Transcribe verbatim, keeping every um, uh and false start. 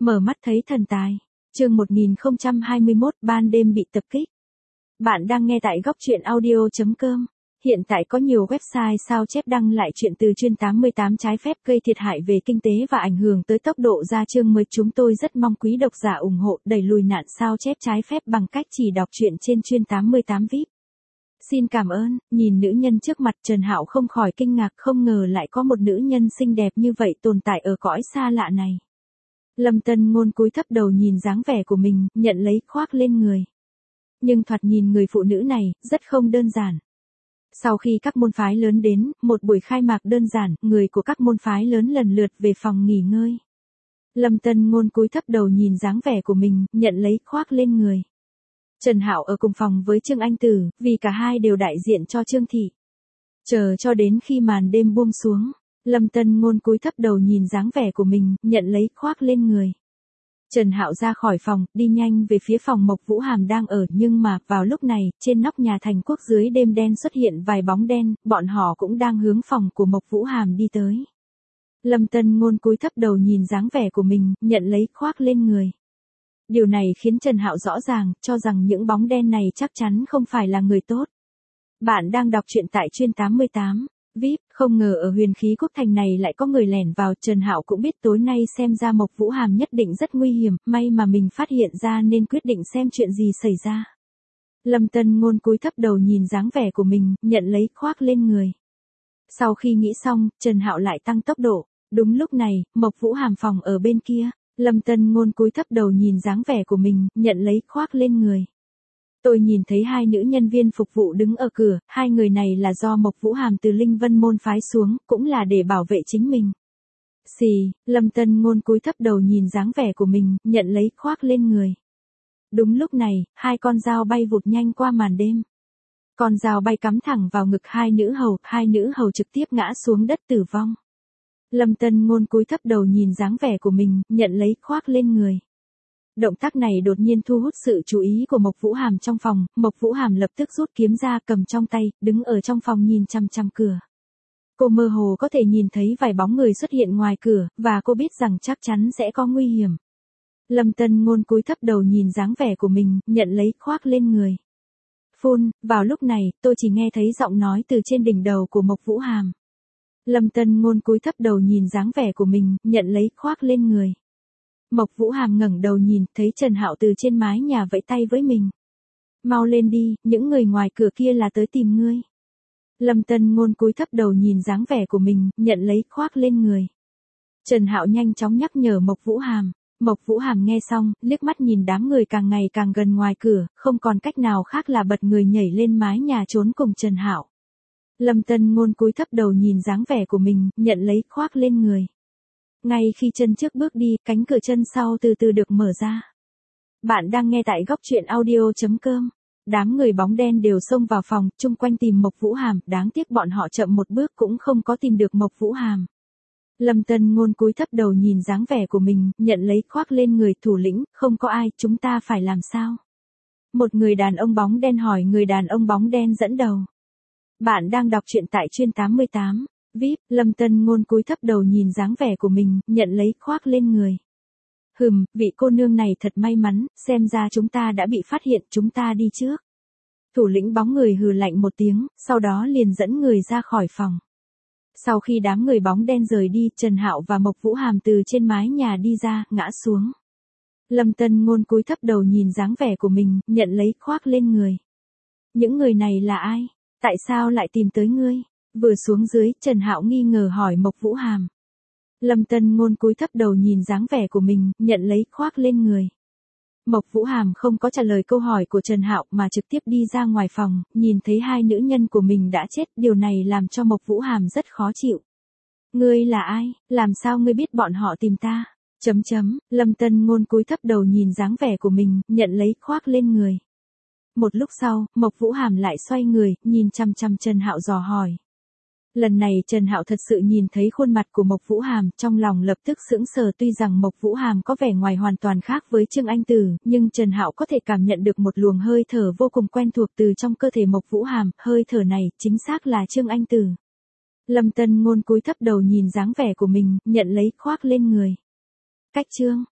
Mở mắt thấy thần tài. Chương một nghìn không trăm hai mươi mốt, ban đêm bị tập kích. Bạn đang nghe tại góc truyện audio chấm com. Hiện tại có nhiều website sao chép đăng lại chuyện từ chuyên tám mươi tám trái phép gây thiệt hại về kinh tế và ảnh hưởng tới tốc độ ra chương mới. Chúng tôi rất mong quý độc giả ủng hộ đẩy lùi nạn sao chép trái phép bằng cách chỉ đọc truyện trên chuyên tám mươi tám vi ai pi. Xin cảm ơn. Nhìn nữ nhân trước mặt, Trần Hạo không khỏi kinh ngạc, không ngờ lại có một nữ nhân xinh đẹp như vậy tồn tại ở cõi xa lạ này. Lâm Tân Ngôn cúi thấp đầu nhìn dáng vẻ của mình, nhận lấy khoác lên người. Nhưng thoạt nhìn người phụ nữ này, rất không đơn giản. Sau khi các môn phái lớn đến, một buổi khai mạc đơn giản, người của các môn phái lớn lần lượt về phòng nghỉ ngơi. Lâm Tân Ngôn cúi thấp đầu nhìn dáng vẻ của mình, nhận lấy khoác lên người. Trần Hạo ở cùng phòng với Trương Anh Tử, vì cả hai đều đại diện cho Trương Thị. Chờ cho đến khi màn đêm buông xuống, Lâm Tân Ngôn cúi thấp đầu nhìn dáng vẻ của mình, nhận lấy khoác lên người. Trần Hạo ra khỏi phòng, đi nhanh về phía phòng Mộc Vũ Hàm đang ở, nhưng mà, vào lúc này, trên nóc nhà Thành Quốc dưới đêm đen xuất hiện vài bóng đen, bọn họ cũng đang hướng phòng của Mộc Vũ Hàm đi tới. Lâm Tân Ngôn cúi thấp đầu nhìn dáng vẻ của mình, nhận lấy khoác lên người. Điều này khiến Trần Hạo rõ ràng, cho rằng những bóng đen này chắc chắn không phải là người tốt. Bạn đang đọc truyện tại chuyên tám mươi tám vi ai pi, không ngờ ở Huyền Khí Quốc Thành này lại có người lẻn vào. Trần Hạo cũng biết tối nay xem ra Mộc Vũ Hàm nhất định rất nguy hiểm, may mà mình phát hiện ra nên quyết định xem chuyện gì xảy ra. Lâm Tân Ngôn cúi thấp đầu nhìn dáng vẻ của mình, nhận lấy khoác lên người. Sau khi nghĩ xong, Trần Hạo lại tăng tốc độ. Đúng lúc này, Mộc Vũ Hàm phòng ở bên kia. Lâm Tân Ngôn cúi thấp đầu nhìn dáng vẻ của mình, nhận lấy khoác lên người. Tôi nhìn thấy hai nữ nhân viên phục vụ đứng ở cửa, hai người này là do Mộc Vũ Hàm từ Linh Vân môn phái xuống, cũng là để bảo vệ chính mình. Xì, Lâm Tân Ngôn cúi thấp đầu nhìn dáng vẻ của mình, nhận lấy khoác lên người. Đúng lúc này, hai con dao bay vụt nhanh qua màn đêm. Con dao bay cắm thẳng vào ngực hai nữ hầu, hai nữ hầu trực tiếp ngã xuống đất tử vong. Lâm Tân Ngôn cúi thấp đầu nhìn dáng vẻ của mình, nhận lấy khoác lên người. Động tác này đột nhiên thu hút sự chú ý của Mộc Vũ Hàm trong phòng, Mộc Vũ Hàm lập tức rút kiếm ra cầm trong tay, đứng ở trong phòng nhìn chăm chăm cửa. Cô mơ hồ có thể nhìn thấy vài bóng người xuất hiện ngoài cửa, và cô biết rằng chắc chắn sẽ có nguy hiểm. Lâm Tân Ngôn cúi thấp đầu nhìn dáng vẻ của mình, nhận lấy khoác lên người. Phun, vào lúc này, tôi chỉ nghe thấy giọng nói từ trên đỉnh đầu của Mộc Vũ Hàm. Lâm Tân Ngôn cúi thấp đầu nhìn dáng vẻ của mình, nhận lấy khoác lên người. Mộc Vũ Hàm ngẩng đầu nhìn, thấy Trần Hạo từ trên mái nhà vẫy tay với mình. Mau lên đi, những người ngoài cửa kia là tới tìm ngươi. Lâm Tân Ngôn cúi thấp đầu nhìn dáng vẻ của mình, nhận lấy khoác lên người. Trần Hạo nhanh chóng nhắc nhở Mộc Vũ Hàm. Mộc Vũ Hàm nghe xong, liếc mắt nhìn đám người càng ngày càng gần ngoài cửa, không còn cách nào khác là bật người nhảy lên mái nhà trốn cùng Trần Hạo. Lâm Tân Ngôn cúi thấp đầu nhìn dáng vẻ của mình, nhận lấy khoác lên người. Ngay khi chân trước bước đi, cánh cửa chân sau từ từ được mở ra. Bạn đang nghe tại góc truyện audio chấm com. Đám người bóng đen đều xông vào phòng, chung quanh tìm Mộc Vũ Hàm, đáng tiếc bọn họ chậm một bước cũng không có tìm được Mộc Vũ Hàm. Lâm Tân Ngôn cúi thấp đầu nhìn dáng vẻ của mình, nhận lấy khoác lên người. Thủ lĩnh, không có ai, chúng ta phải làm sao? Một người đàn ông bóng đen hỏi. Người đàn ông bóng đen dẫn đầu. Bạn đang đọc truyện tại chuyên tám mươi tám vi ai pi, Lâm Tân Ngôn cúi thấp đầu nhìn dáng vẻ của mình, nhận lấy khoác lên người. Hừm, vị cô nương này thật may mắn, xem ra chúng ta đã bị phát hiện, chúng ta đi trước. Thủ lĩnh bóng người hừ lạnh một tiếng, sau đó liền dẫn người ra khỏi phòng. Sau khi đám người bóng đen rời đi, Trần Hạo và Mộc Vũ Hàm từ trên mái nhà đi ra, ngã xuống. Lâm Tân Ngôn cúi thấp đầu nhìn dáng vẻ của mình, nhận lấy khoác lên người. Những người này là ai? Tại sao lại tìm tới ngươi? Vừa xuống dưới, Trần Hạo nghi ngờ hỏi Mộc Vũ Hàm. Lâm Tân Ngôn cúi thấp đầu nhìn dáng vẻ của mình, nhận lấy khoác lên người. Mộc Vũ Hàm không có trả lời câu hỏi của Trần Hạo mà trực tiếp đi ra ngoài phòng, nhìn thấy hai nữ nhân của mình đã chết, điều này làm cho Mộc Vũ Hàm rất khó chịu. Ngươi là ai? Làm sao ngươi biết bọn họ tìm ta? Chấm chấm, Lâm Tân Ngôn cúi thấp đầu nhìn dáng vẻ của mình, nhận lấy khoác lên người. Một lúc sau, Mộc Vũ Hàm lại xoay người, nhìn chăm chăm Trần Hạo dò hỏi. Lần này Trần Hạo thật sự nhìn thấy khuôn mặt của Mộc Vũ Hàm, trong lòng lập tức sững sờ. Tuy rằng Mộc Vũ Hàm có vẻ ngoài hoàn toàn khác với Trương Anh Tử, nhưng Trần Hạo có thể cảm nhận được một luồng hơi thở vô cùng quen thuộc từ trong cơ thể Mộc Vũ Hàm, hơi thở này chính xác là Trương Anh Tử. Lâm Tân Ngôn cúi thấp đầu nhìn dáng vẻ của mình, nhận lấy khoác lên người. Cách chương